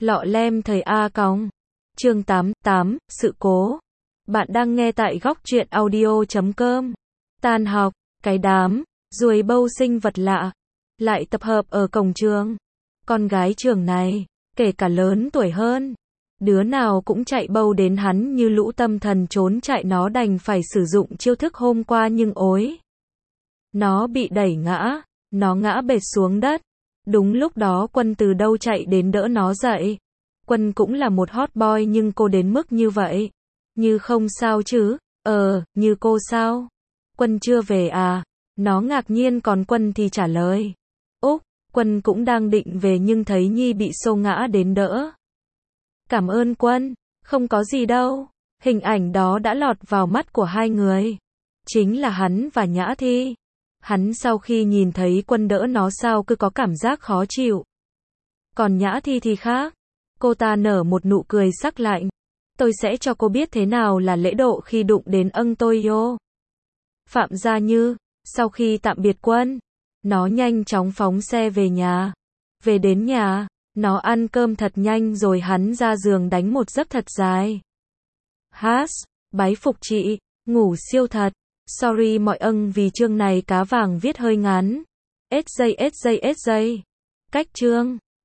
Lọ lem thầy A còng. Chương 88, sự cố. Bạn đang nghe tại góc truyện audio.com. Tan học, cái đám, ruồi bâu sinh vật lạ, lại tập hợp ở cổng trường. Con gái trường này, kể cả lớn tuổi hơn, đứa nào cũng chạy bâu đến hắn như lũ tâm thần trốn chạy, nó đành phải sử dụng chiêu thức hôm qua nhưng ối. Nó bị đẩy ngã, nó ngã bệt xuống đất. Đúng lúc đó Quân từ đâu chạy đến đỡ nó dậy. Quân cũng là một hot boy nhưng cô đến mức như vậy. Như không sao chứ? Như cô sao? Quân chưa về à? Nó ngạc nhiên còn Quân thì trả lời. Úc, Quân cũng đang định về nhưng thấy Nhi bị xô ngã đến đỡ. Cảm ơn Quân, không có gì đâu. Hình ảnh đó đã lọt vào mắt của hai người. Chính là hắn và Nhã Thi. Hắn sau khi nhìn thấy Quân đỡ nó sao cứ có cảm giác khó chịu. Còn Nhã Thi thì khác. Cô ta nở một nụ cười sắc lạnh. Tôi sẽ cho cô biết thế nào là lễ độ khi đụng đến tôi yo. Phạm Gia Như, sau khi tạm biệt Quân, nó nhanh chóng phóng xe về nhà. Về đến nhà, nó ăn cơm thật nhanh rồi hắn ra giường đánh một giấc thật dài. Bái phục chị, ngủ siêu thật. Sorry mọi vì chương này cá vàng viết hơi ngắn. SJ. Cách chương